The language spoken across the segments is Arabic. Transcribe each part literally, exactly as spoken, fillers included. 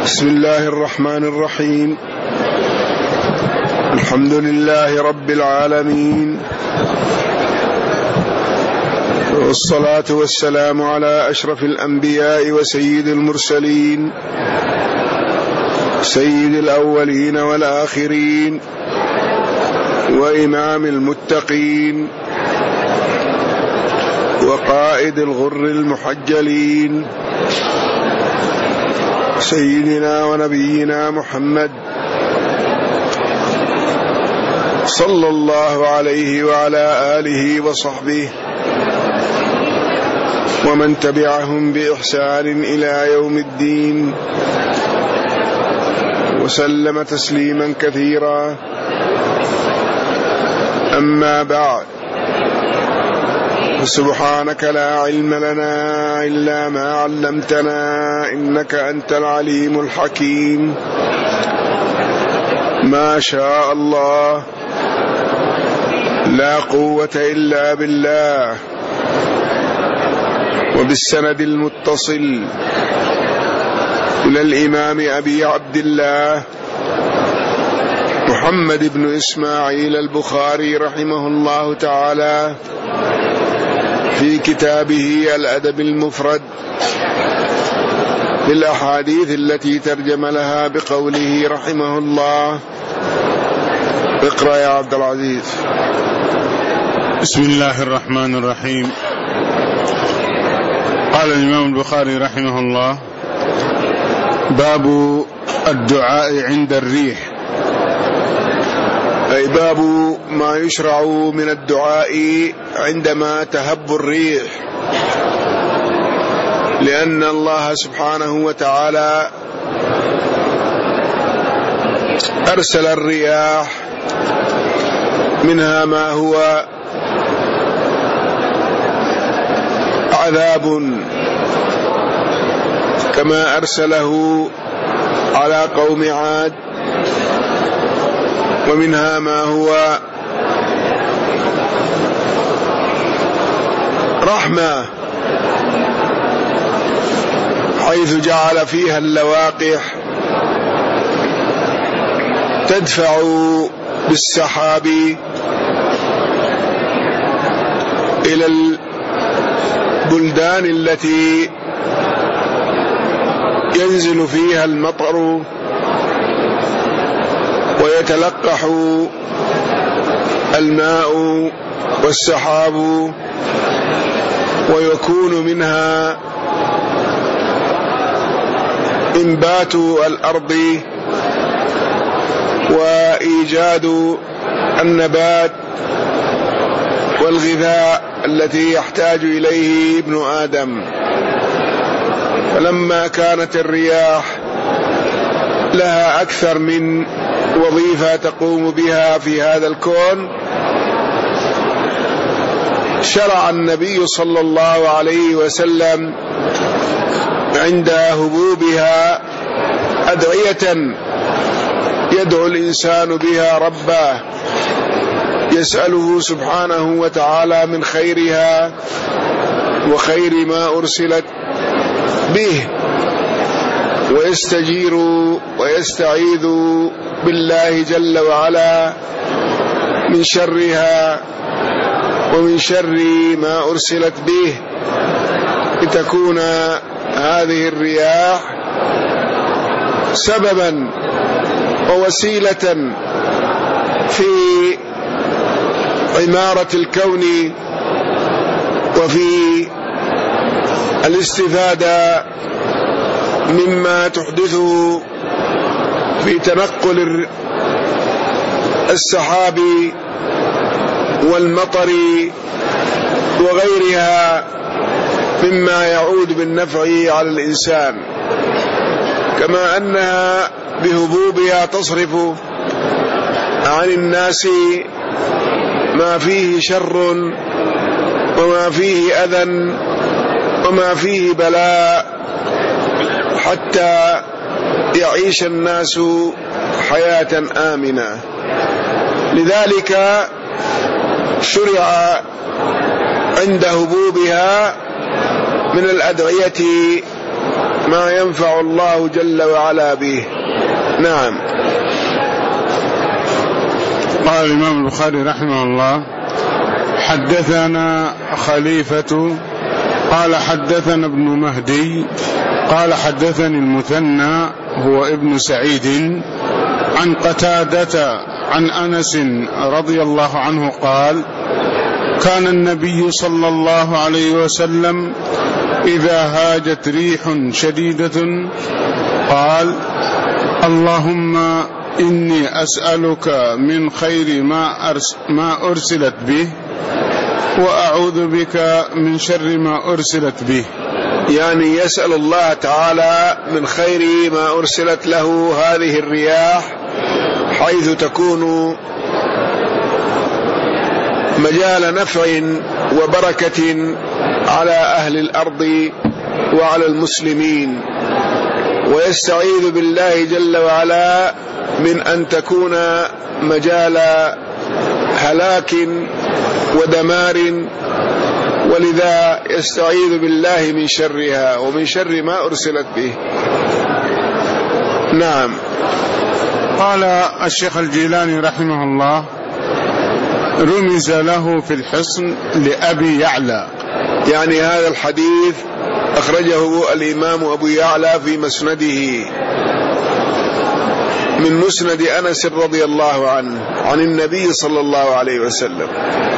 بسم الله الرحمن الرحيم. الحمد لله رب العالمين، والصلاة والسلام على أشرف الأنبياء وسيد المرسلين، سيد الأولين والآخرين، وإمام المتقين، وقائد الغر المحجلين، سيدنا ونبينا محمد صلى الله عليه وعلى آله وصحبه ومن تبعهم بإحسان إلى يوم الدين، وسلم تسليما كثيرا. أما بعد، سبحانك لا علم لنا إلا ما علمتنا إنك أنت العليم الحكيم. ما شاء الله، لا قوة إلا بالله. وبالسند المتصل إلى الإمام أبي عبد الله محمد بن إسماعيل البخاري رحمه الله تعالى في كتابه الأدب المفرد بالأحاديث التي ترجم لها بقوله رحمه الله. اقرأ يا عبد العزيز. بسم الله الرحمن الرحيم. قال الإمام البخاري رحمه الله: باب الدعاء عند الريح، أي باب ما يشرع من الدعاء عندما تهب الريح، لأن الله سبحانه وتعالى أرسل الرياح، منها ما هو عذاب كما أرسله على قوم عاد، ومنها ما هو رحمة حيث جعل فيها اللواقح تدفع بالسحاب إلى البلدان التي ينزل فيها المطر ويتلقح الماء والسحاب، ويكون منها إنبات الأرض وإيجاد النبات والغذاء التي يحتاج إليه ابن آدم. فلما كانت الرياح لها أكثر من وظيفة تقوم بها في هذا الكون، شرع النبي صلى الله عليه وسلم عند هبوبها أدعية يدعو الإنسان بها ربه، يسأله سبحانه وتعالى من خيرها وخير ما أرسلت به، ويستجير ويستعيذ بالله جل وعلا من شرها ومن شر ما أرسلت به، لتكون هذه الرياح سببا ووسيلة في عمارة الكون وفي الاستفادة مما تحدثه في تنقل السحاب والمطر وغيرها مما يعود بالنفع على الإنسان، كما أنها بهبوبها تصرف عن الناس ما فيه شر وما فيه أذى وما فيه بلاء، حتى يعيش الناس حياة آمنة. لذلك شرع عند هبوبها من الأدعية ما ينفع الله جل وعلا به. نعم. قال الإمام البخاري رحمه الله: حدثنا خليفة قال حدثنا ابن مهدي قال حدثني المثنى هو ابن سعيد عن قتادة عن أنس رضي الله عنه قال: كان النبي صلى الله عليه وسلم إذا هاجت ريح شديدة قال: اللهم إني أسألك من خير ما, أرس ما أرسلت به وأعوذ بك من شر ما أرسلت به. يعني يسأل الله تعالى من خير ما أرسلت له هذه الرياح، حيث تكون مجال نفع وبركة على أهل الأرض وعلى المسلمين، ويستعيذ بالله جل وعلا من أن تكون مجال هلاك ودمار، ولذا يستعيذ بالله من شرها ومن شر ما أرسلت به. نعم. قال الشيخ الجيلاني رحمه الله: رمز له في الحصن لأبي يعلى. يعني هذا الحديث أخرجه الإمام أبو يعلى في مسنده من مسند أنس رضي الله عنه عن النبي صلى الله عليه وسلم.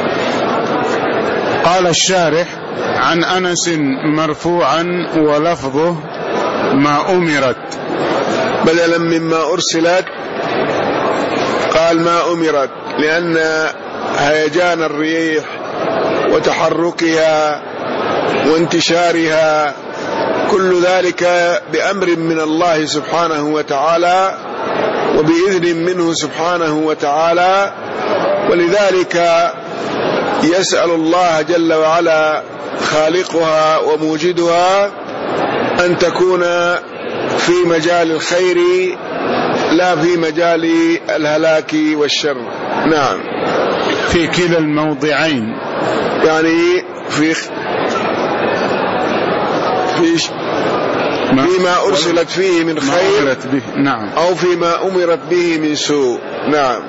قال الشارح: عن أنس مرفوعا ولفظه ما أمرت، بدلا مما أرسلت قال ما أمرت، لأن هيجان الريح وتحركها وانتشارها كل ذلك بأمر من الله سبحانه وتعالى وبإذن منه سبحانه وتعالى، ولذلك يسأل الله جل وعلا خالقها وموجدها أن تكون في مجال الخير لا في مجال الهلاك والشر. نعم. في كلا الموضعين، يعني في في فيما أرسلت فيه من خير به. نعم. أو فيما أمرت به من سوء. نعم.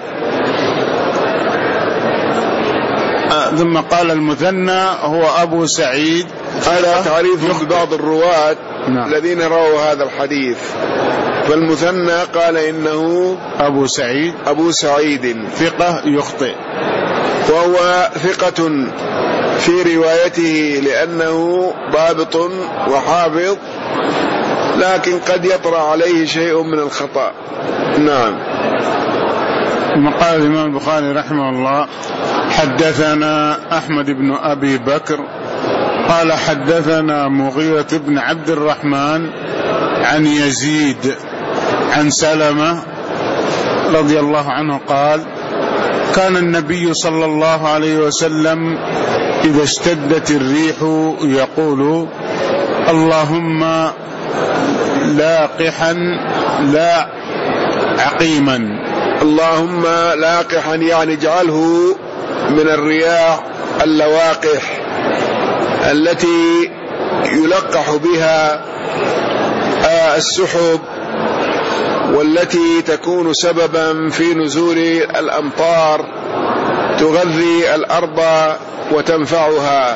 آه ثم قال المثنى هو أبو سعيد. هذا تعريف بعض الرواة نعم. الذين رووا هذا الحديث، فالمثنى قال إنه أبو سعيد أبو سعيد ثقة يخطئ، وهو ثقة في روايته لأنه ضابط وحافظ، لكن قد يطرأ عليه شيء من الخطأ. نعم. ثم قال الإمام البخاري رحمه الله: حدثنا أحمد بن أبي بكر قال حدثنا مغيرة بن عبد الرحمن عن يزيد عن سلمة رضي الله عنه قال: كان النبي صلى الله عليه وسلم إذا اشتدت الريح يقول: اللهم لاقحا لا عقيما. اللهم لاقحا يعني اجعله من الرياح اللواقح التي يلقح بها السحب، والتي تكون سببا في نزول الأمطار تغذي الأرض وتنفعها،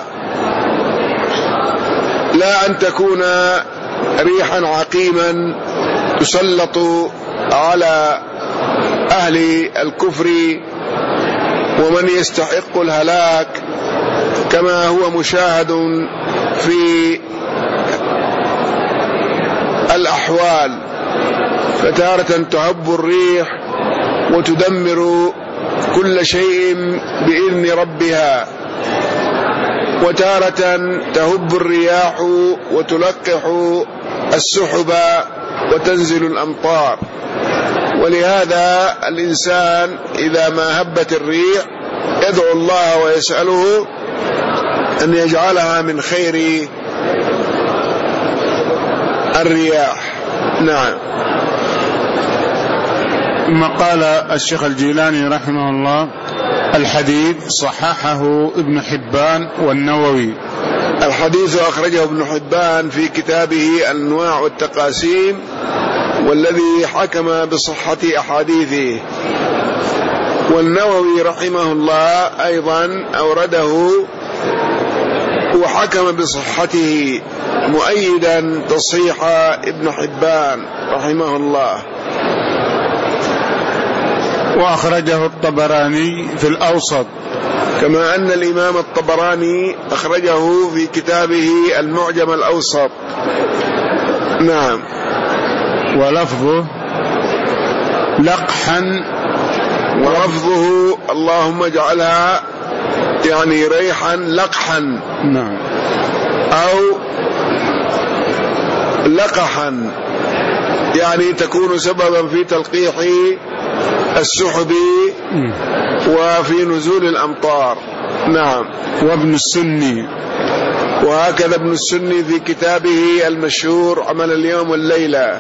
لا أن تكون ريحا عقيما تسلط على أهل الكفر ومن يستحق الهلاك، كما هو مشاهد في الأحوال، فتارة تهب الريح وتدمر كل شيء بإذن ربها، وتارة تهب الرياح وتلقح السحب وتنزل الأمطار. ولهذا الإنسان إذا ما هبت الريح يدعو الله ويسأله أن يجعلها من خير الرياح. نعم. ثم قال الشيخ الجيلاني رحمه الله: الحديث صححه ابن حبان والنووي الحديث أخرجه ابن حبان في كتابه الأنواع والتقاسيم، والذي حكم بصحة أحاديثه. والنووي رحمه الله أيضا أورده وحكم بصحته مؤيدا تصحيح ابن حبان رحمه الله. وأخرجه الطبراني في الأوسط، كما أن الإمام الطبراني أخرجه في كتابه المعجم الأوسط. نعم. ولفظه لقحا، ولفظه اللهم اجعلها يعني ريحا لقحا. نعم. أو لقحا يعني تكون سببا في تلقيح السحب وفي نزول الأمطار. نعم. وابن السني، وهكذا ابن السني في كتابه المشهور عمل اليوم والليلة.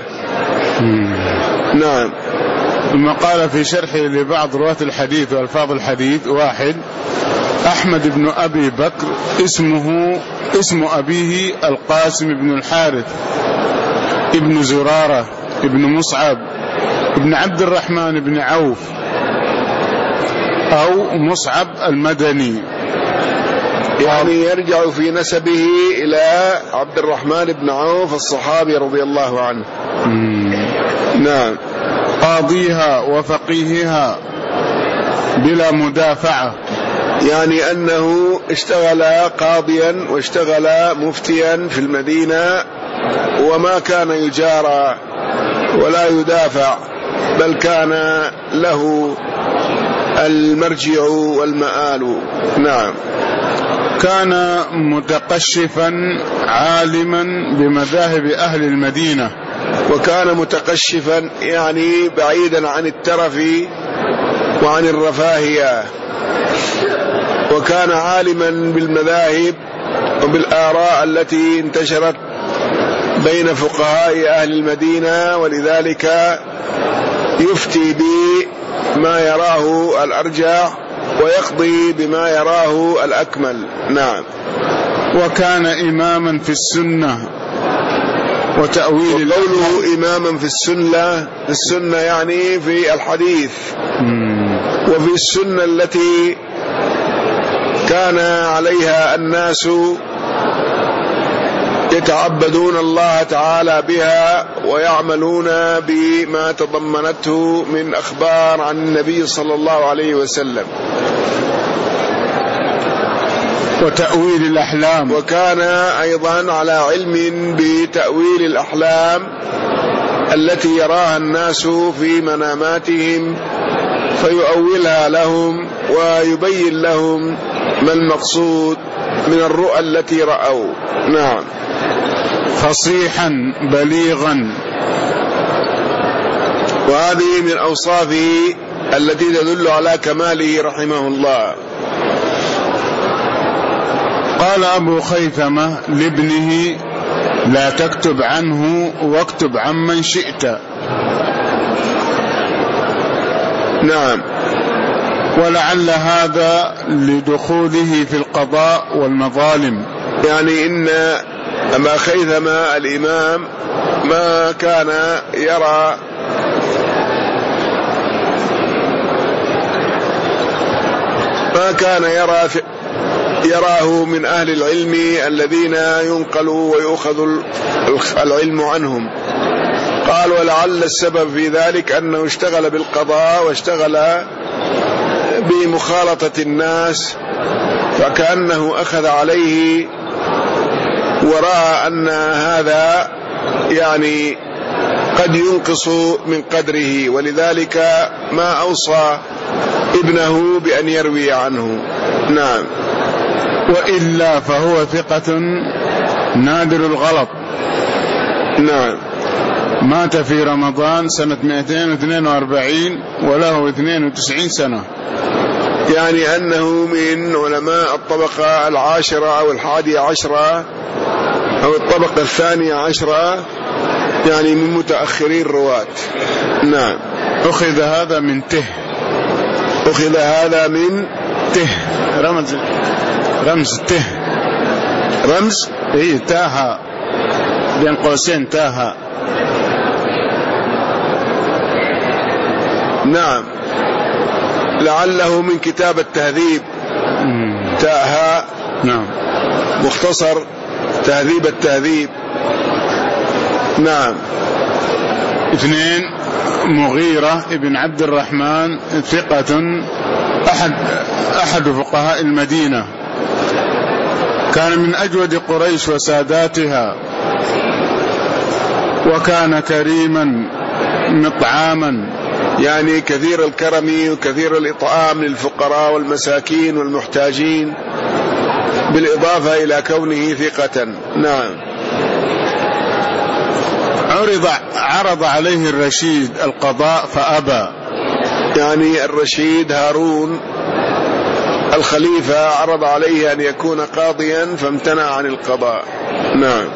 نعم. ثم قال في شرحه لبعض رواة الحديث وألفاظ الحديث: واحد، أحمد بن أبي بكر اسمه اسم أبيه القاسم بن الحارث ابن زرارة ابن مصعب ابن عبد الرحمن بن عوف أو مصعب المدني، يعني يرجع في نسبه إلى عبد الرحمن بن عوف الصحابي رضي الله عنه. مم. نعم. قاضيها وفقيهها بلا مدافعة، يعني أنه اشتغل قاضيا واشتغل مفتيا في المدينة، وما كان يجارى ولا يدافع، بل كان له المرجع والمآل. نعم. كان متقشفا عالما بمذاهب أهل المدينة، وكان متقشفا يعني بعيدا عن الترف وعن الرفاهية، وكان عالما بالمذاهب وبالآراء التي انتشرت بين فقهاء أهل المدينة، ولذلك يفتي بما يراه الأرجح ويقضي بما يراه الأكمل. نعم. وكان إماما في السنة وتأويل. وقوله إماما في السنة، في السنة يعني في الحديث، وفي السنة التي كان عليها الناس يتعبدون الله تعالى بها ويعملون بما تضمنته من أخبار عن النبي صلى الله عليه وسلم. وتأويل الأحلام، وكان أيضا على علم بتأويل الأحلام التي يراها الناس في مناماتهم، فيؤولها لهم ويبين لهم ما المقصود من الرؤى التي رأوا. نعم. فصيحا بليغا، وهذه من أوصافه التي تدل على كماله رحمه الله. قال أبو خيثمة لابنه: لا تكتب عنه واكتب عمن شئت. نعم. ولعل هذا لدخوله في القضاء والمظالم، يعني إن أبا خيثمة الإمام ما كان يرى ما كان يرى في يراه من أهل العلم الذين ينقل ويؤخذ العلم عنهم. قال: ولعل السبب في ذلك أنه اشتغل بالقضاء واشتغل بمخالطة الناس، فكأنه أخذ عليه ورأى أن هذا يعني قد ينقص من قدره، ولذلك ما أوصى ابنه بأن يروي عنه. نعم. وإلا فهو ثقة نادر الغلط. نعم. مات في رمضان سنة مئتين واثنين وأربعين وله اثنين وتسعين سنة، يعني أنه من علماء الطبقة العاشرة أو الحادية عشرة أو الطبقة الثانية عشرة، يعني من متأخري الرواة. نعم. أخذ هذا من ته أخذ هذا من ته، رمز رمز ته. رمز اي تاها بين قوسين تاها. نعم لعله من كتاب التهذيب. تاها نعم مختصر تهذيب التهذيب. نعم. اثنين مغيرة ابن عبد الرحمن ثقة أحد أحد فقهاء المدينة، كان من أجود قريش وساداتها، وكان كريما مطعاما، يعني كثير الكرم وكثير الإطعام للفقراء والمساكين والمحتاجين، بالإضافة إلى كونه ثقة. نعم. عرض عرض عليه الرشيد القضاء فأبى، يعني الرشيد هارون الخليفة عرض عليه أن يكون قاضيا فامتنع عن القضاء. نعم.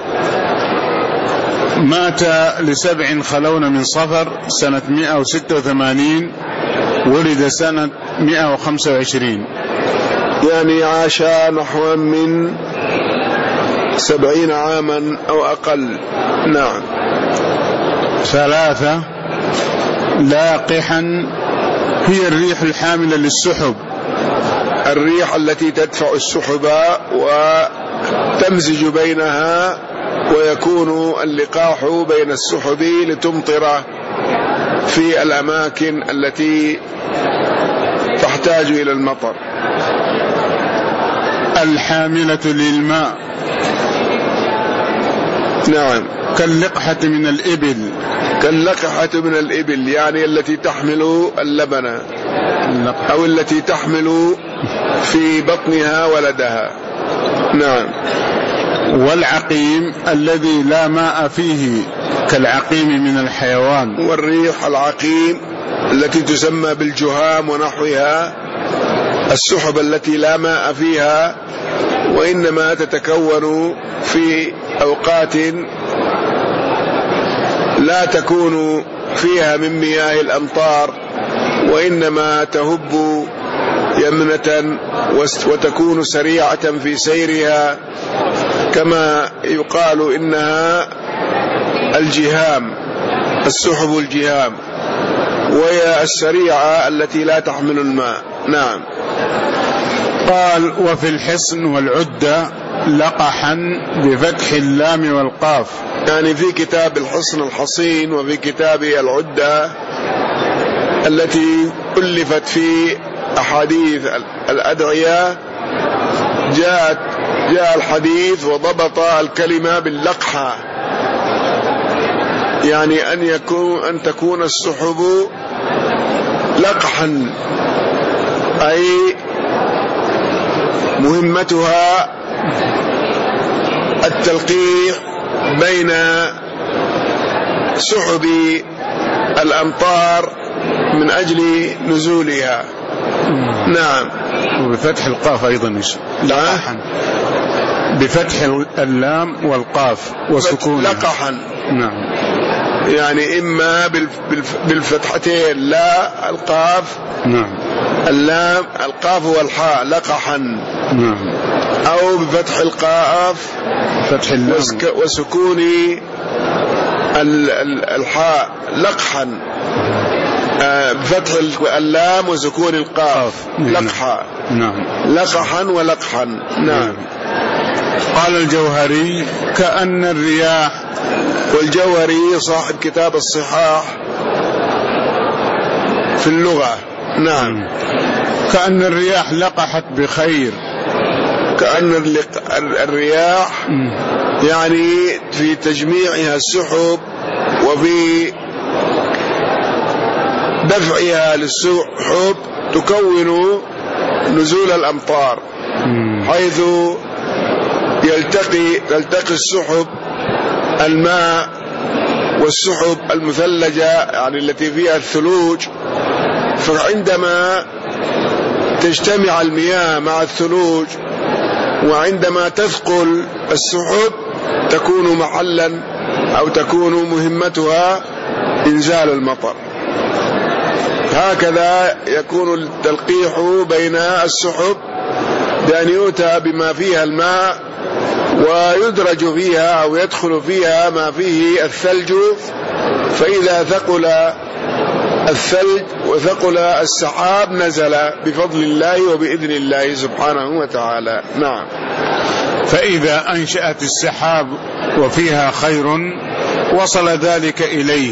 مات لسبع خلون من صفر سنة مئة وستة وثمانين، ولد سنة مئة وخمسة وعشرين، يعني عاش نحو من سبعين عاما أو أقل. نعم. ثلاثة لاقحا هي الريح الحاملة للسحب، الريح التي تدفع السحب وتمزج بينها، ويكون اللقاح بين السحب لتمطر في الأماكن التي تحتاج إلى المطر. الحاملة للماء. نعم. كاللقحة من الإبل، كاللقحة من الإبل يعني التي تحمل اللبن أو التي تحمل في بطنها ولدها. نعم. والعقيم الذي لا ماء فيه كالعقيم من الحيوان. والريح العقيم التي تسمى بالجهام ونحوها، السحب التي لا ماء فيها وإنما تتكون في أوقات لا تكون فيها من مياه الأمطار، وإنما تهب يمنة وتكون سريعة في سيرها، كما يقال إنها الجهام، السحب الجهام، وهي السريعة التي لا تحمل الماء. نعم. قال وفي الحصن والعدة لقحا بفتح اللام والقاف، يعني في كتاب الحصن الحصين وفي كتاب العدة التي ألفت في أحاديث الأدعية جاءت جاء الحديث وضبط الكلمة باللقحة، يعني أن يكون أن تكون السحب لقحا، أي مهمتها التلقيح بين سحب الأمطار من أجل نزولها. نعم. وبفتح القاف أيضا لقحا، بفتح اللام والقاف وسكونها لقحا. نعم. يعني إما بالفتحتين لا القاف، نعم، اللام القاف والحاء لقحا، نعم، أو بفتح القاف فتح اللام وسكون الحاء لقحا، بفتح اللام وسكون القاف لقحا. نعم. لقحا ولقحا. نعم. قال الجوهري كأن الرياح، والجوهري صاحب كتاب الصحاح في اللغة. نعم. كأن الرياح لقحت بخير، كأن الرياح يعني في تجميعها السحب وفي دفعها للسحب تكون نزول الأمطار، حيث يلتقي تلتقي السحب الماء والسحب المثلجة يعني التي فيها الثلوج، فعندما تجتمع المياه مع الثلوج وعندما تثقل السحب تكون محلا أو تكون مهمتها إنزال المطر. هكذا يكون التلقيح بين السحب بأن يؤتى بما فيها الماء ويدرج فيها أو يدخل فيها ما فيه الثلج، فإذا ثقل الثلج وثقل السحاب نزل بفضل الله وبإذن الله سبحانه وتعالى. نعم. فإذا أنشأت السحاب وفيها خير وصل ذلك إليه،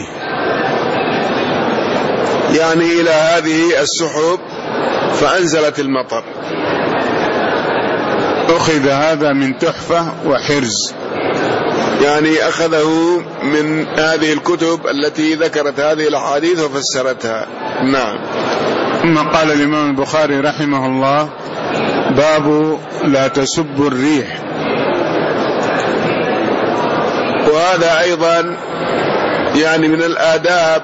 يعني إلى هذه السحب فأنزلت المطر. أخذ هذا من تحفة وحرز، يعني أخذه من هذه الكتب التي ذكرت هذه الأحاديث وفسرتها. نعم. ثم قال الإمام البخاري رحمه الله: باب لا تسب الريح. وهذا أيضا يعني من الآداب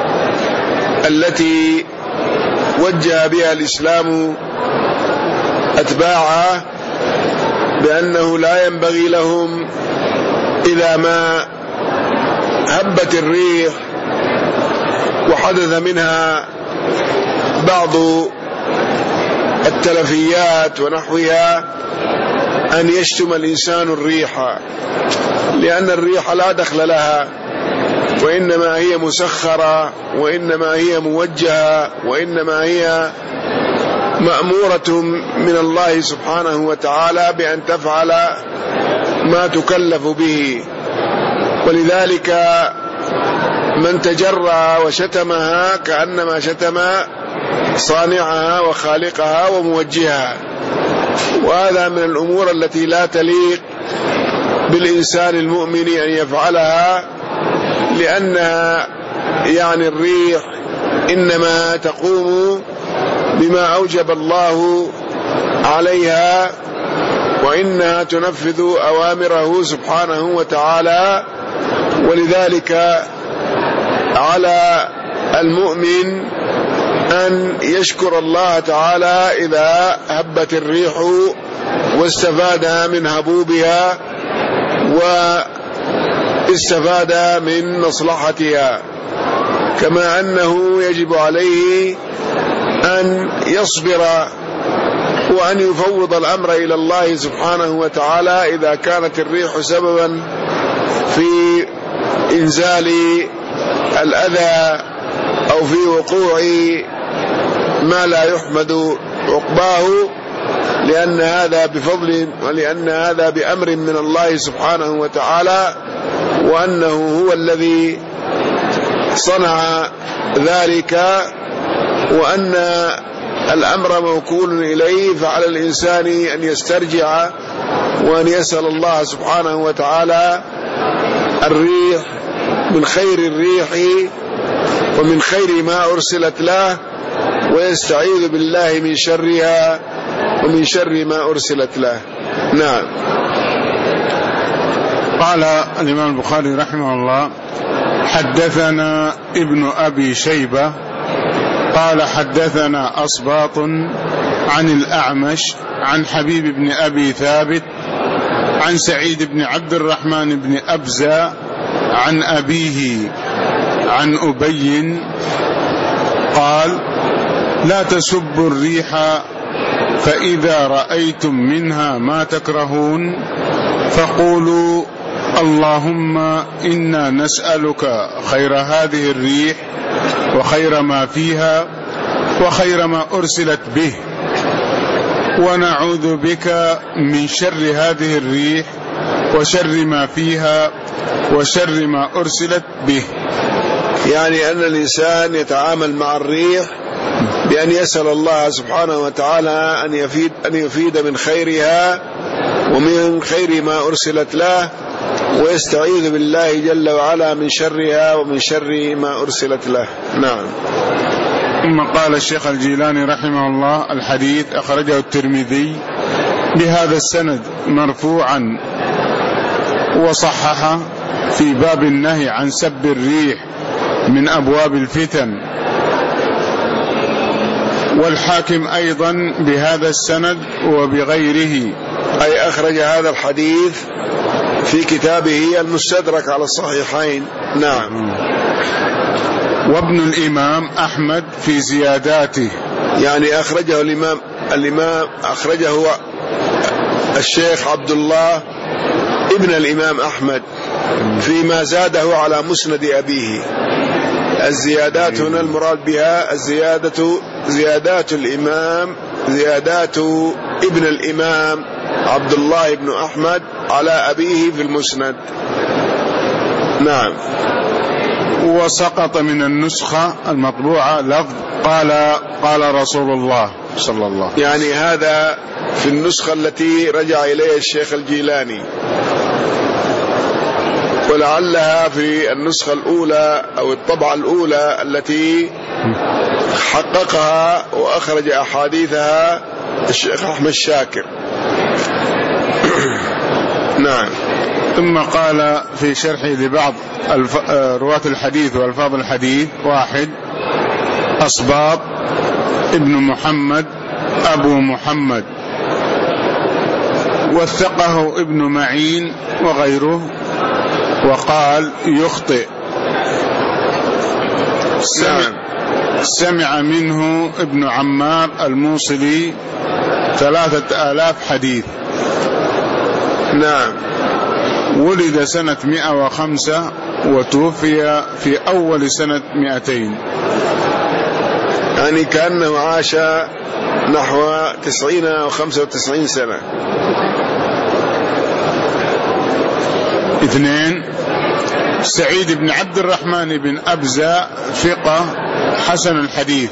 التي وجه بها الإسلام أتباعه، بأنه لا ينبغي لهم إذا ما هبت الريح وحدث منها بعض التلفيات ونحوها أن يشتم الإنسان الريح، لأن الريح لا دخل لها، وإنما هي مسخرة، وإنما هي موجهة، وإنما هي مأمورة من الله سبحانه وتعالى بأن تفعل ما تكلف به. ولذلك من تجرى وشتمها كأنما شتم صانعها وخالقها وموجهها، وهذا من الأمور التي لا تليق بالإنسان المؤمن أن يفعلها، لأنها يعني الريح إنما تقوم بما أوجب الله عليها، وإنها تنفذ أوامره سبحانه وتعالى. ولذلك على المؤمن أن يشكر الله تعالى إذا هبت الريح واستفاد من هبوبها واستفاد من مصلحتها، كما أنه يجب عليه أن يصبر وأن يفوض الأمر إلى الله سبحانه وتعالى إذا كانت الريح سببا في إنزال الأذى أو في وقوع ما لا يحمد عقباه، لأن هذا بفضل ولأن هذا بأمر من الله سبحانه وتعالى، وأنه هو الذي صنع ذلك، وأن الأمر موكول إليه، فعلى الإنسان أن يسترجع وأن يسأل الله سبحانه وتعالى الريح من خير الريح ومن خير ما أرسلت له، ويستعيذ بالله من شرها ومن شر ما أرسلت له. نعم. قال الإمام البخاري رحمه الله: حدثنا ابن أبي شيبة قال حدثنا أصباط عن الأعمش عن حبيب بن أبي ثابت عن سعيد بن عبد الرحمن بن أبزة عن أبيه عن أبي قال: لا تسبوا الريح، فإذا رأيتم منها ما تكرهون فقولوا اللهم إنا نسألك خير هذه الريح وخير ما فيها وخير ما أرسلت به، ونعوذ بك من شر هذه الريح وشر ما فيها وشر ما أرسلت به. يعني أن الإنسان يتعامل مع الريح بأن يسأل الله سبحانه وتعالى أن يفيد, أن يفيد من خيرها ومن خير ما أرسلت له، ويستعيذ بالله جل وعلا من شرها ومن شر ما أرسلت له. نعم. ثم قال الشيخ الجيلاني رحمه الله: الحديث أخرجه الترمذي بهذا السند مرفوعا وصححه في باب النهي عن سب الريح من أبواب الفتن، والحاكم أيضا بهذا السند وبغيره، أي أخرج هذا الحديث في كتابه المستدرك على الصحيحين. نعم. وابن الإمام أحمد في زياداته، يعني أخرجه الإمام الإمام أخرجه الشيخ عبد الله ابن الإمام أحمد فيما زاده على مسند أبيه. الزيادات هنا المراد بها الزيادة زيادات الإمام زيادات ابن الإمام عبد الله بن أحمد على أبيه في المسند. نعم. وسقط من النسخة المطبوعة لفظ قال قال رسول الله صلى الله عليه وسلم، يعني هذا في النسخة التي رجع إليها الشيخ الجيلاني، ولعلها في النسخة الأولى أو الطبعة الأولى التي حققها وأخرج أحاديثها الشيخ أحمد شاكر. نعم. ثم قال في شرحه لبعض الف... رواة الحديث والفاظ الحديث: واحد، أصباط ابن محمد أبو محمد، وثقه ابن معين وغيره، وقال يخطئ. سمع, سمع منه ابن عمار الموصلي ثلاثة آلاف حديث. نعم. ولد سنة مئة وخمسة وتوفي في أول سنة مئتين، يعني كأنه عاش نحو تسعين أو خمسة وتسعين سنة. اثنين، سعيد بن عبد الرحمن بن أبزة ثقة حسن الحديث.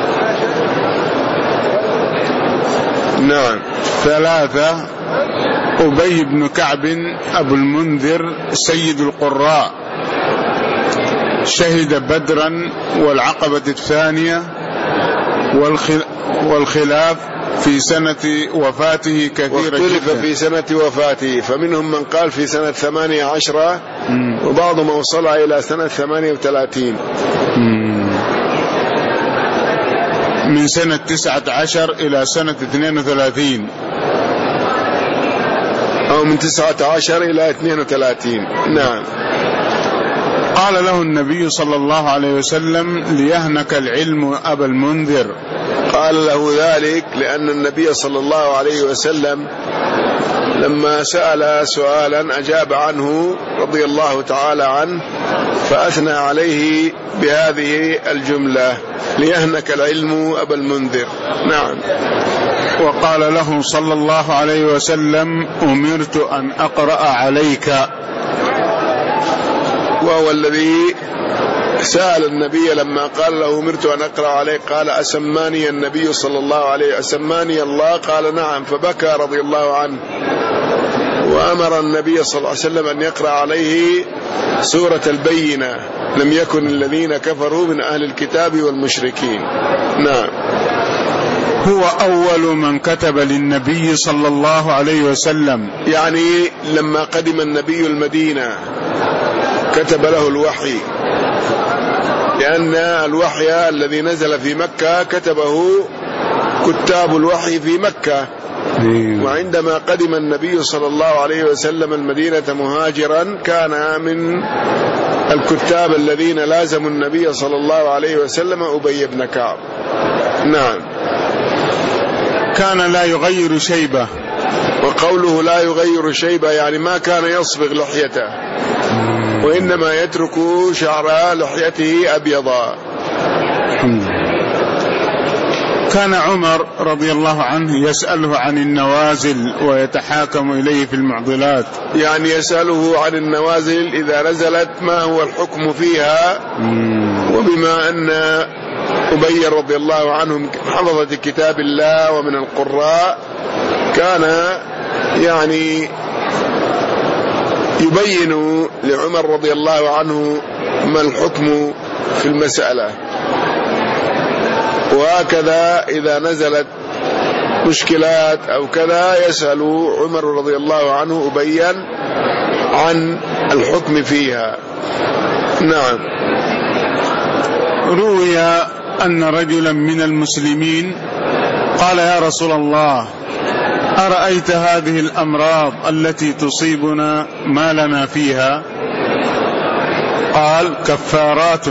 نعم. ثلاثة، أبي بن كعب أبو المنذر سيد القراء، شهد بدرا والعقبة الثانية والخلاف في سنة وفاته كثيرة واختلف جدا. في سنة وفاته، فمنهم من قال في سنة ثمانية عشرة وبعضهم وصلها إلى سنة ثمانية وثلاثين. من سنة تسعة عشر إلى سنة اثنين وثلاثين، أو من تسعة عشر إلى اثنين وثلاثين. نعم. قال له النبي صلى الله عليه وسلم: ليهنك العلم أبا المنذر. قال له ذلك لأن النبي صلى الله عليه وسلم لما سأل سؤالا أجاب عنه رضي الله تعالى عنه، فأثنى عليه بهذه الجملة: ليهنك العلم أبا المنذر. نعم. وقال له صلى الله عليه وسلم: أمرت أن أقرأ عليك. وهو الذي سأل النبي لما قال له: أمرت أن أقرأ عليك، قال: أسماني النبي صلى الله عليه أسماني الله؟ قال: نعم. فبكى رضي الله عنه، وأمر النبي صلى الله عليه وسلم أن يقرأ عليه سورة البينة: لم يكن الذين كفروا من أهل الكتاب والمشركين. نعم. هو أول من كتب للنبي صلى الله عليه وسلم، يعني لما قدم النبي المدينة كتب له الوحي، لأن الوحي الذي نزل في مكة كتبه كتاب الوحي في مكة. وعندما قدم النبي صلى الله عليه وسلم المدينة مهاجرا، كان من الكتاب الذين لازموا النبي صلى الله عليه وسلم أبي بن كعب. نعم. كان لا يغير شيبة. وقوله لا يغير شيبة يعني ما كان يصبغ لحيته، وإنما يترك شعر لحيته أبيضا. كان عمر رضي الله عنه يسأله عن النوازل ويتحاكم إليه في المعضلات، يعني يسأله عن النوازل إذا نزلت ما هو الحكم فيها. وبما أن أبي رضي الله عنه من حفظة كتاب الله ومن القراء، كان يعني يبين لعمر رضي الله عنه ما الحكم في المسألة. وهكذا إذا نزلت مشكلات أو كذا يسأل عمر رضي الله عنه أبيا عن الحكم فيها. نعم. روي أن رجلا من المسلمين قال: يا رسول الله، أرأيت هذه الأمراض التي تصيبنا ما لنا فيها؟ قال: كفارات.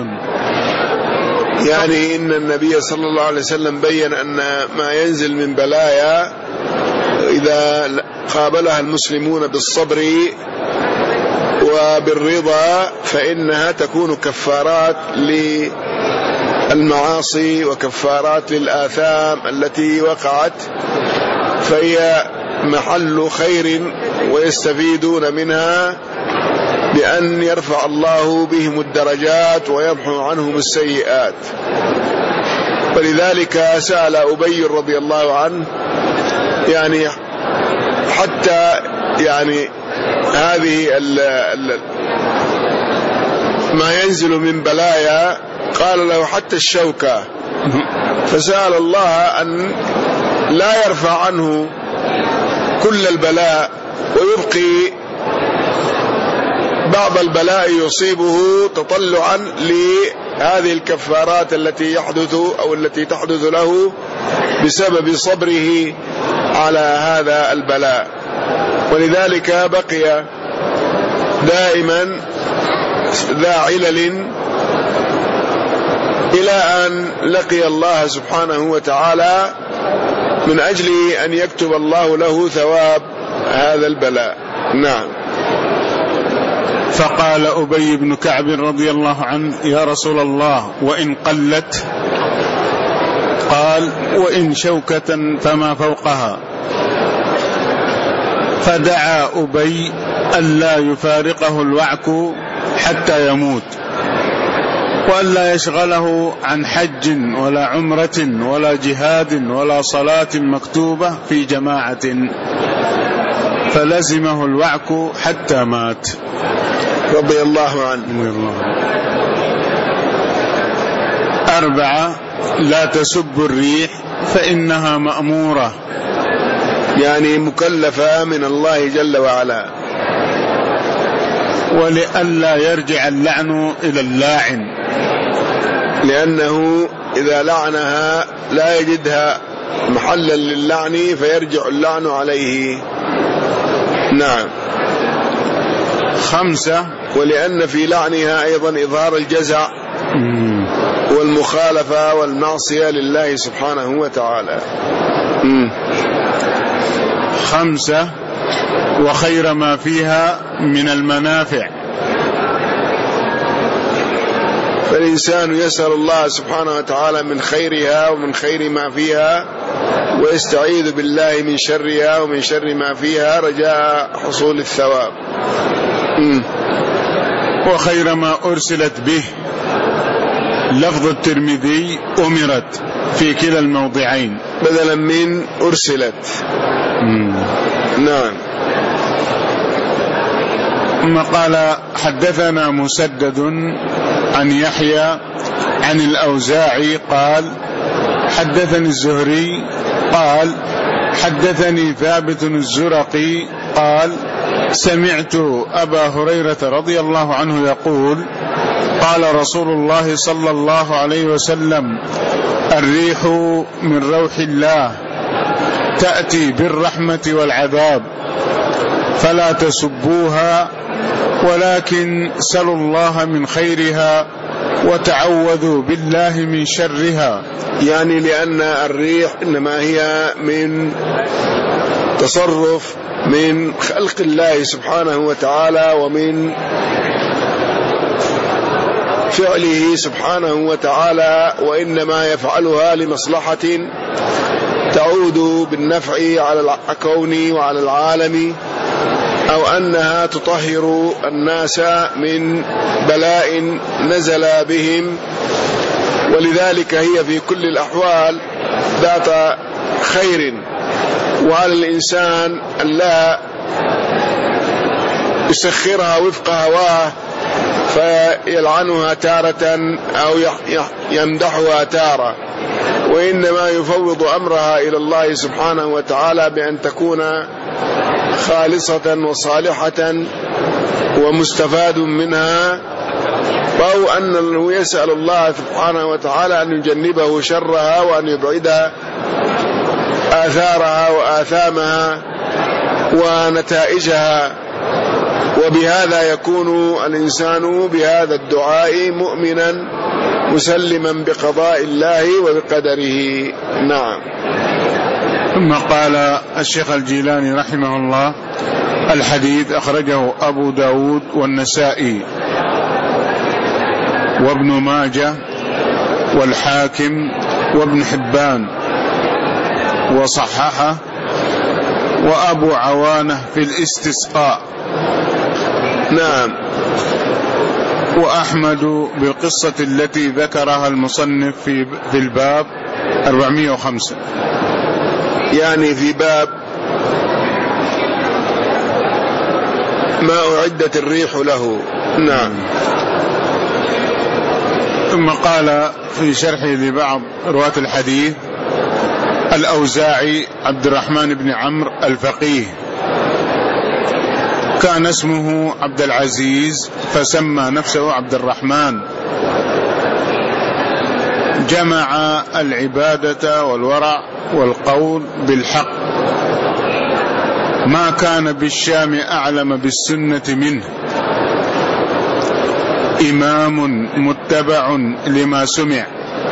يعني إن النبي صلى الله عليه وسلم بيّن أن ما ينزل من بلايا إذا قابلها المسلمون بالصبر وبالرضا فإنها تكون كفارات للمعاصي وكفارات للآثام التي وقعت، فهي محل خير ويستفيدون منها بأن يرفع الله بهم الدرجات ويمحو عنهم السيئات. ولذلك سأل أبي رضي الله عنه يعني حتى يعني هذه ال ال ما ينزل من بلايا، قال له حتى الشوكة، فسأل الله أن لا يرفع عنه كل البلاء ويبقي بعض البلاء يصيبه تطلعا لهذه الكفارات التي يحدث أو التي تحدث له بسبب صبره على هذا البلاء. ولذلك بقي دائما ذا علل إلى أن لقي الله سبحانه وتعالى من أجل أن يكتب الله له ثواب هذا البلاء. نعم. فقال أبي بن كعب رضي الله عنه: يا رسول الله وإن قلت؟ قال: وإن شوكة فما فوقها. فدعا أبي ألا يفارقه الوعك حتى يموت، وألا يشغله عن حج ولا عمرة ولا جهاد ولا صلاة مكتوبة في جماعة، فلزمه الوعك حتى مات رضي الله عنه. أربعة: لا تسبوا الريح فإنها مأمورة، يعني مكلفة من الله جل وعلا. ولئلا يرجع اللعن إلى اللاعن، لأنه إذا لعنها لا يجدها محلا للعن فيرجع اللعن عليه. نعم. خمسة: ولأن في لعنها أيضا إظهار الجزع والمخالفة والمعصية لله سبحانه وتعالى. مم. خمسة: وخير ما فيها من المنافع، فالإنسان يسأل الله سبحانه وتعالى من خيرها ومن خير ما فيها، ويستعيذ بالله من شرها ومن شر ما فيها رجاء حصول الثواب. مم. وخير ما أرسلت به، لفظ الترمذي أمرت في كلا الموضعين بدلا من أرسلت. مم. نعم. ثم قال: حدثنا مسدد عن يحيى عن الأوزاعي قال: حدثني الزهري قال: حدثني ثابت الزرقي قال: سمعت أبا هريرة رضي الله عنه يقول: قال رسول الله صلى الله عليه وسلم: الريح من روح الله تأتي بالرحمة والعذاب، فلا تسبوها، ولكن سلوا الله من خيرها وتعوذوا بالله من شرها. يعني لأن الريح إنما هي من تصرف من خلق الله سبحانه وتعالى ومن فعله سبحانه وتعالى، وإنما يفعلها لمصلحة تعود بالنفع على الكون وعلى العالم، أو أنها تطهر الناس من بلاء نزل بهم. ولذلك هي في كل الأحوال ذات خير، وعلى الإنسان أن لا يسخرها وفق هواه فيلعنها تارة أو يمدحها تارة، وإنما يفوض أمرها إلى الله سبحانه وتعالى بأن تكون خالصة وصالحة ومستفاد منها، أو أنه يسأل الله سبحانه وتعالى أن يجنبه شرها وأن يبعد آثارها وآثامها ونتائجها. وبهذا يكون الإنسان بهذا الدعاء مؤمنا مسلما بقضاء الله وبقدره. نعم. ثم قال الشيخ الجيلاني رحمه الله: الحديث أخرجه أبو داود والنسائي وابن ماجه والحاكم وابن حبان وصححه، وأبو عوانة في الاستسقاء. نعم. وأحمد بالقصة التي ذكرها المصنف في في الباب أربعمائة وخمسة، يعني في باب ما أعدت الريح له. نعم. ثم قال في شرحه لبعض رواة الحديث: الأوزاعي عبد الرحمن بن عمرو الفقيه، كان اسمه عبد العزيز فسمى نفسه عبد الرحمن، جمع العبادة والورع والقول بالحق، ما كان بالشام أعلم بالسنة منه، إمام متبع لما سمع،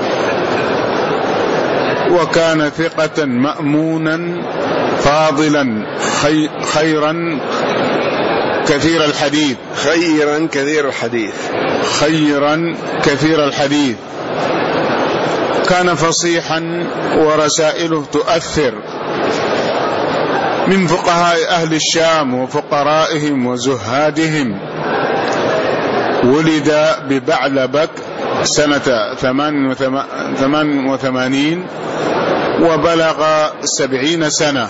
وكان ثقة مأمونا فاضلا خي خيرا كثير الحديث خيرا كثير الحديث خيرا كثير الحديث كان فصيحا ورسائله تؤثر، من فقهاء أهل الشام وفقرائهم وزهادهم، ولد ببعلبك سنة ثمان وثمانين وبلغ سبعين سنة.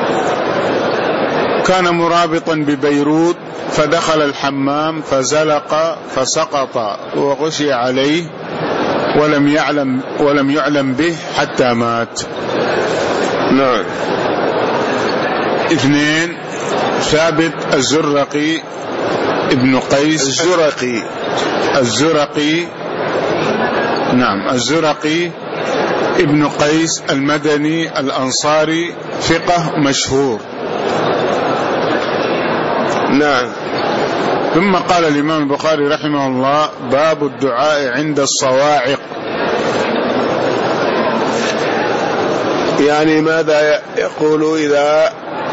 كان مرابطا ببيروت فدخل الحمام فزلق فسقط وغشي عليه ولم يعلم ولم يعلم به حتى مات. نعم. اثنين: ثابت الزرقي ابن قيس الزرقي الزرقي نعم الزرقي ابن قيس المدني الأنصاري، ثقة مشهور. نعم. ثم قال الإمام البخاري رحمه الله: باب الدعاء عند الصواعق. يعني ماذا يقول إذا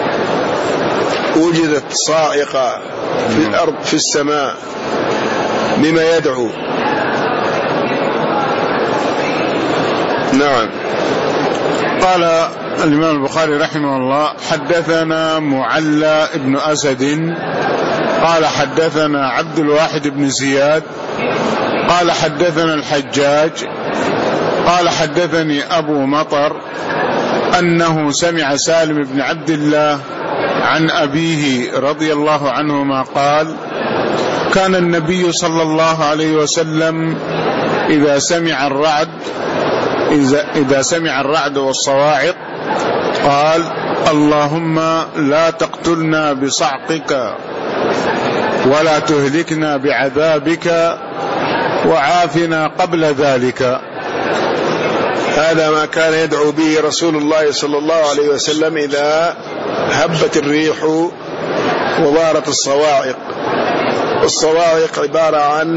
وجدت صاعقة في الأرض في السماء، بما يدعو؟ نعم. قال الإمام البخاري رحمه الله: حدثنا معلى بن أسد قال حدثنا عبد الواحد بن زياد قال حدثنا الحجاج قال حدثني أبو مطر أنه سمع سالم بن عبد الله عن أبيه رضي الله عنهما قال: كان النبي صلى الله عليه وسلم إذا سمع الرعد إذا, إذا سمع الرعد والصواعق قال: اللهم لا تقتلنا بصعقك ولا تهلكنا بعذابك وعافنا قبل ذلك. هذا ما كان يدعو به رسول الله صلى الله عليه وسلم إذا هبت الريح وظهرت الصواعق. الصواعق عبارة عن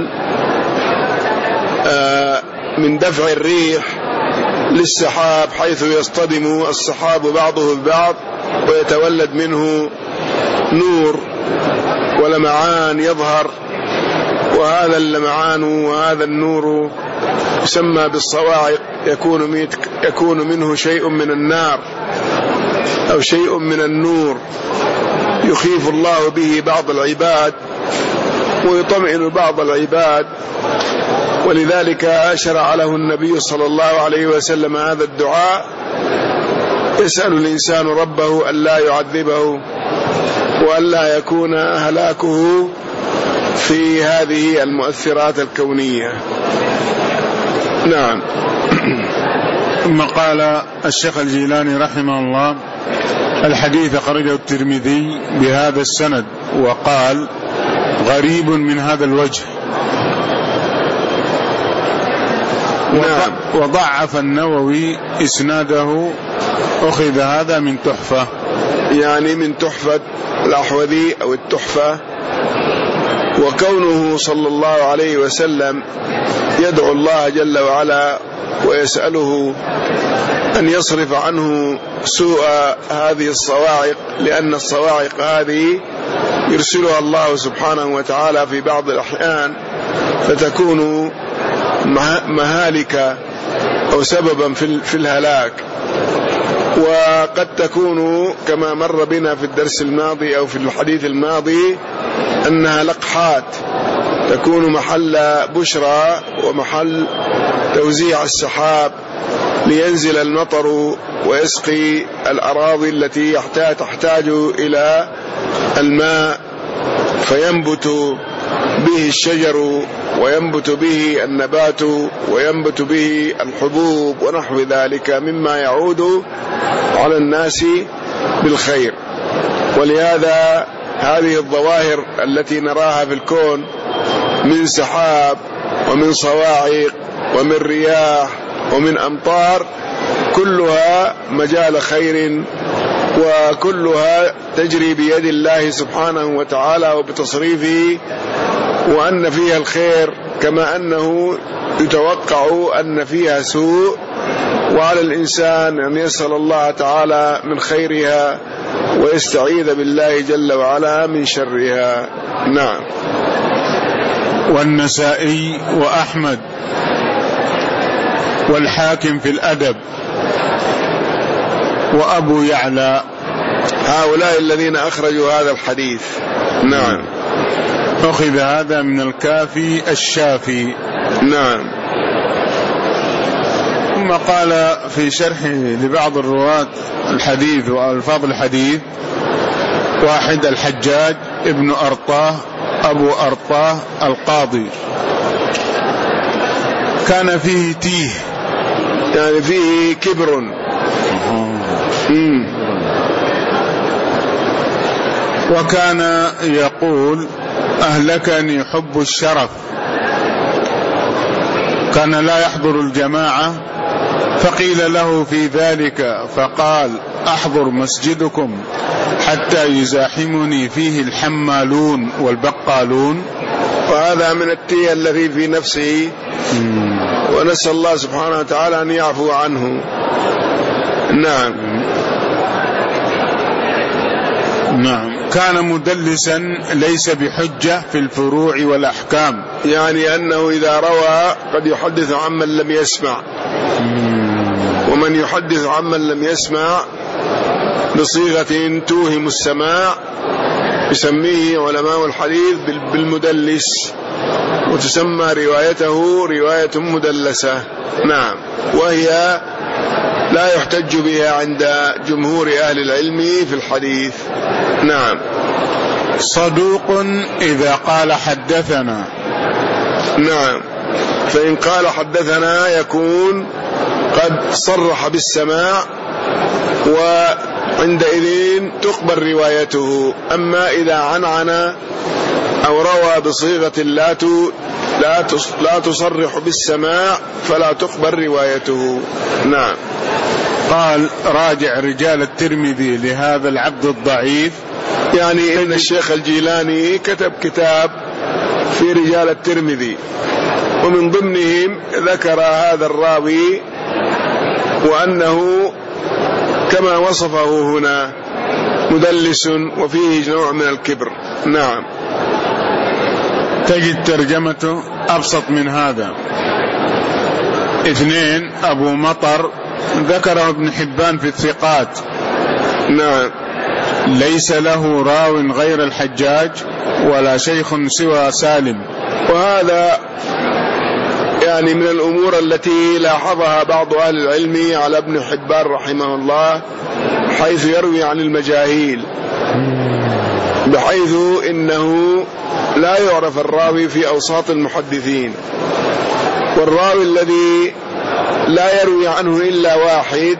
من دفع الريح للسحاب، حيث يصطدم السحاب بعضه ببعض ويتولد منه نور ولمعان يظهر، وهذا اللمعان وهذا النور يسمى بالصواعق، يكون يكون منه شيء من النار أو شيء من النور، يخيف الله به بعض العباد ويطمئن بعض العباد، ولذلك شرع له النبي صلى الله عليه وسلم هذا الدعاء: يسأل الإنسان ربه ألا يعذبه وألا يكون هلاكه في هذه المؤثرات الكونية. نعم. ثم قال الشيخ الجيلاني رحمه الله: الحديث أخرجه الترمذي بهذا السند، وقال: غريب من هذا الوجه. نعم. وضعف النووي إسناده. أخذ هذا من تحفة، يعني من تحفة الأحوذي أو التحفة وكونه صلى الله عليه وسلم يدعو الله جل وعلا ويسأله أن يصرف عنه سوء هذه الصواعق، لأن الصواعق هذه يرسلها الله سبحانه وتعالى في بعض الأحيان فتكون مهالك أو سببا في الهلاك، وقد تكون كما مر بنا في الدرس الماضي أو في الحديث الماضي أنها لقحات تكون محل بشرى ومحل توزيع السحاب لينزل المطر ويسقي الأراضي التي تحتاج إلى الماء، فينبت به الشجر وينبت به النبات وينبت به الحبوب ونحو ذلك مما يعود على الناس بالخير. ولهذا هذه الظواهر التي نراها في الكون من سحاب ومن صواعق ومن رياح ومن أمطار كلها مجال خير، وكلها تجري بيد الله سبحانه وتعالى وبتصريفه، وأن فيها الخير كما أنه يتوقع أن فيها سوء، وعلى الإنسان أن يسأل الله تعالى من خيرها ويستعيذ بالله جل وعلا من شرها. نعم. والنسائي وأحمد والحاكم في الأدب وأبو يعلى، هؤلاء الذين أخرجوا هذا الحديث. نعم. أخذ هذا من الكافي الشافي. نعم. ثم قال في شرحه لبعض الرواة الحديث وألفاظ الحديث: واحد الحجاج ابن أرطاه أبو أرطاه القاضي، كان فيه تيه، كان فيه كبر. وكان يقول: أهلكني حب الشرف. كان لا يحضر الجماعة، فقيل له في ذلك فقال: أحضر مسجدكم حتى يزاحمني فيه الحمالون والبقالون. وهذا من التيه الذي في نفسه، ونسأل الله سبحانه وتعالى أن يعفو عنه. نعم. نعم. كان مدلسا ليس بحجة في الفروع والأحكام، يعني أنه إذا روى قد يحدث عمن لم يسمع، ومن يحدث عمن لم يسمع بصيغة توهم السماع يسميه علماء الحديث بالمدلس، وتسمى روايته رواية مدلسة. نعم. وهي لا يحتج بها عند جمهور أهل العلم في الحديث. نعم. صدوق إذا قال حدثنا. نعم. فإن قال حدثنا يكون قد صرح بالسماع، وعندئذ تقبل روايته. أما إذا عنعن أو روى بصيغة لا لا تصرح بالسماع فلا تقبل روايته. نعم. قال: راجع رجال الترمذي لهذا العبد الضعيف. يعني إن الشيخ الجيلاني كتب كتاب في رجال الترمذي، ومن ضمنهم ذكر هذا الراوي وأنه كما وصفه هنا مدلس وفيه نوع من الكبر. نعم. تجد ترجمته أبسط من هذا. اثنين أبو مطر ذكره ابن حبان في الثقات. نعم. ليس له راو غير الحجاج ولا شيخ سوى سالم. وهذا يعني من الأمور التي لاحظها بعض أهل العلم على ابن حبان رحمه الله، حيث يروي عن المجاهيل، بحيث إنه لا يعرف الراوي في أوساط المحدثين، والراوي الذي لا يروي عنه إلا واحد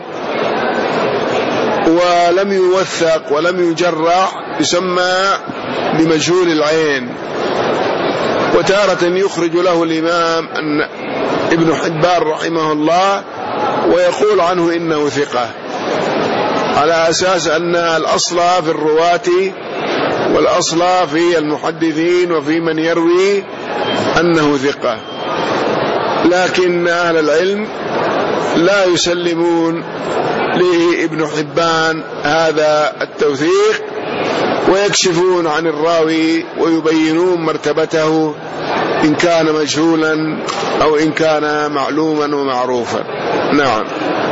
ولم يوثق ولم يجرح يسمى بمجهول العين. وتارة يخرج له الإمام أن ابن حبان رحمه الله ويقول عنه إنه ثقة، على أساس أن الأصل في الرواة والأصل في المحدثين وفي من يروي أنه ثقة، لكن أهل العلم لا يسلمون لابن حبان هذا التوثيق، ويكشفون عن الراوي ويبينون مرتبته إن كان مجهولا أو إن كان معلوما ومعروفا. نعم.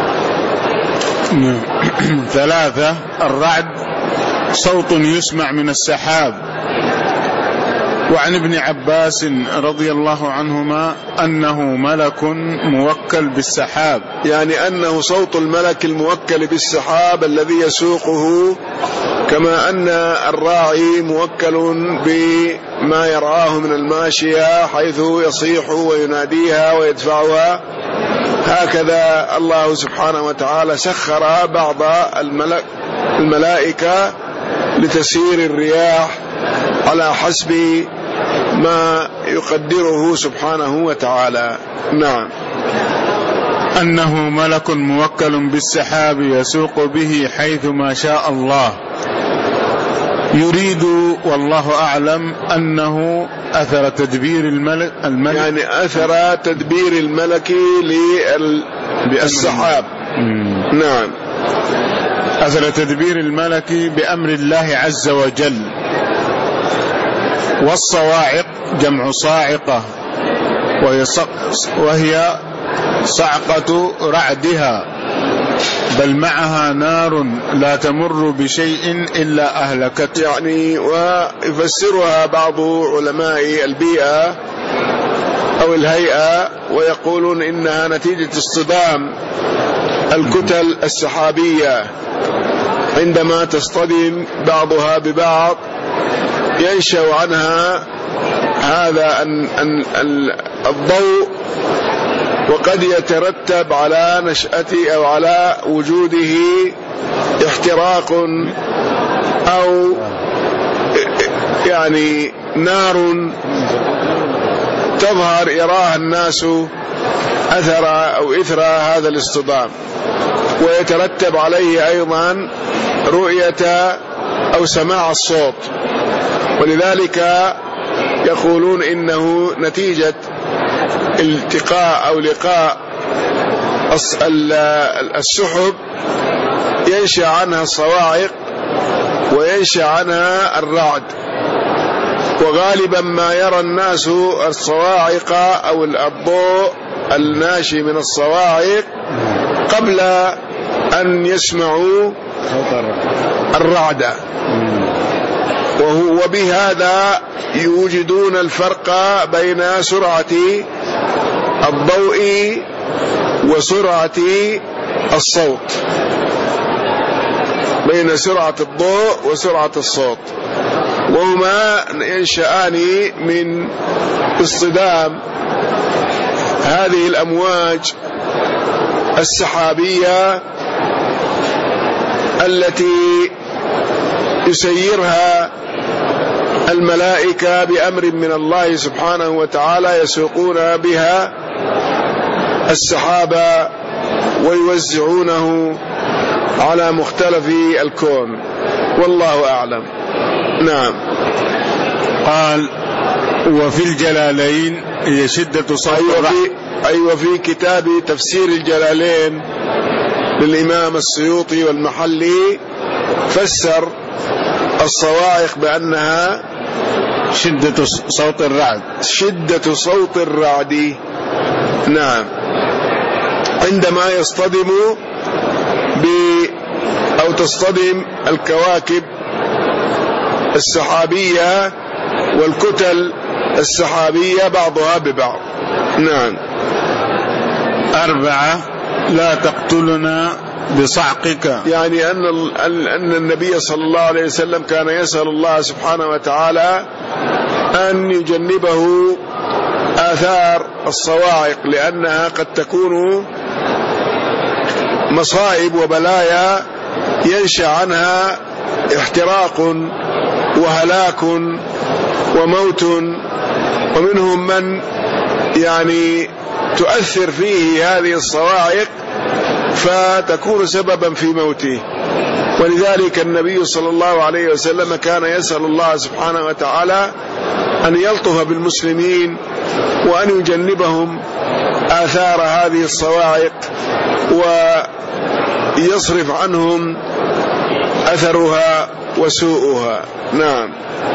ثلاثة: الرعد صوت يسمع من السحاب. وعن ابن عباس رضي الله عنهما أنه ملك موكل بالسحاب، يعني أنه صوت الملك الموكل بالسحاب الذي يسوقه، كما أن الراعي موكل بما يرعاه من الماشية حيث يصيح ويناديها ويدفعها، هكذا الله سبحانه وتعالى سخر بعض الملك الملائكة لتسير الرياح على حسب ما يقدره سبحانه وتعالى. نعم. أنه ملك موكل بالسحاب يسوق به حيث ما شاء الله، يريد والله أعلم أنه أثر تدبير الملك, الملك يعني أثر تدبير الملك للسحاب. نعم. أثر تدبير الملك بأمر الله عز وجل. والصواعق جمع صاعقة، وهي صعقة رعدها، بل معها نار لا تمر بشيء إلا أهلكته. يعني ويفسرها بعض علماء البيئة أو الهيئة ويقولون إنها نتيجة اصطدام الكتل السحابية، عندما تصطدم بعضها ببعض ينشأ عنها هذا الضوء، وقد يترتب على نشأته أو على وجوده احتراق أو يعني نار تظهر يراها الناس أثر أو إثر هذا الاصطدام، ويترتب عليه أيضا رؤية أو سماع الصوت، ولذلك يقولون إنه نتيجة التقاء أو لقاء السحب ينشأ عنها الصواعق وينشأ عنها الرعد. وغالبا ما يرى الناس الصواعق أو الضوء الناشي من الصواعق قبل أن يسمعوا الرعد، وبهذا يوجدون الفرق بين سرعة الضوء وسرعة الصوت، بين سرعة الضوء وسرعة الصوت، وهما ينشأان من اصطدام هذه الأمواج السحابية التي يسيرها الملائكة بأمر من الله سبحانه وتعالى، يسوقون بها السحاب ويوزعونه على مختلف الكون، والله أعلم. نعم. قال: وفي الجلالين هي شدة صوت الرعد. أيوة، في كتاب تفسير الجلالين للإمام السيوطي والمحلي فسر الصواعق بأنها شدة صوت الرعد، شدة صوت الرعد. نعم. عندما يصطدم ب أو تصطدم الكواكب السحابية والكتل السحابية بعضها ببعض. نعم. أربعة: لا تقتلنا بصعقك، يعني أن أن النبي صلى الله عليه وسلم كان يسأل الله سبحانه وتعالى أن يجنبه آثار الصواعق، لأنها قد تكون مصائب وبلايا ينشأ عنها احتراق وهلاك وموت، ومنهم من يعني تؤثر فيه هذه الصواعق فتكون سببا في موته. ولذلك النبي صلى الله عليه وسلم كان يسأل الله سبحانه وتعالى أن يلطف بالمسلمين وأن يجنبهم آثار هذه الصواعق ويصرف عنهم أثرها وسوءها. نعم.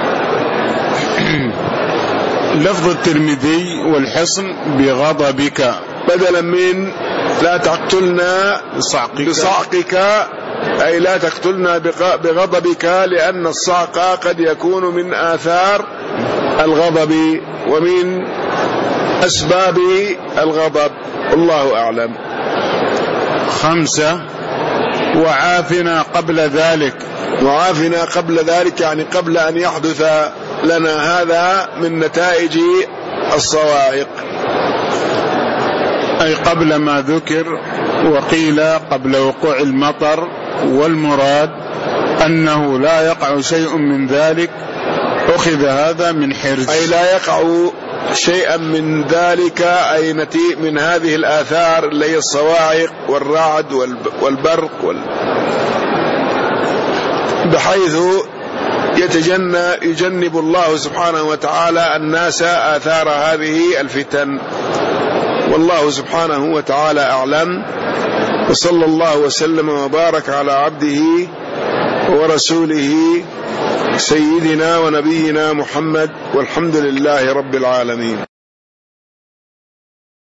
لفظ الترمذي والحصن بغضبك بدلا من لا تقتلنا بصعقك, بصعقك أي لا تقتلنا بغضبك، لأن الصعق قد يكون من آثار الغضب ومن أسباب الغضب، الله أعلم. خمسة، وعافنا قبل ذلك. وعافنا قبل ذلك يعني قبل أن يحدث لنا هذا من نتائج الصواعق، أي قبل ما ذكر. وقيل قبل وقوع المطر، والمراد أنه لا يقع شيء من ذلك، أخذ هذا من حرز، أي لا يقع شيئا من ذلك، أي نتيجة من هذه الآثار اللي هي الصواعق والرعد والبرق وال... بحيث يتجنب يجنب الله سبحانه وتعالى الناس آثار هذه الفتن، والله سبحانه وتعالى أعلم. وصلى الله وسلم وبارك على عبده ورسوله سيدنا ونبينا محمد، والحمد لله رب العالمين.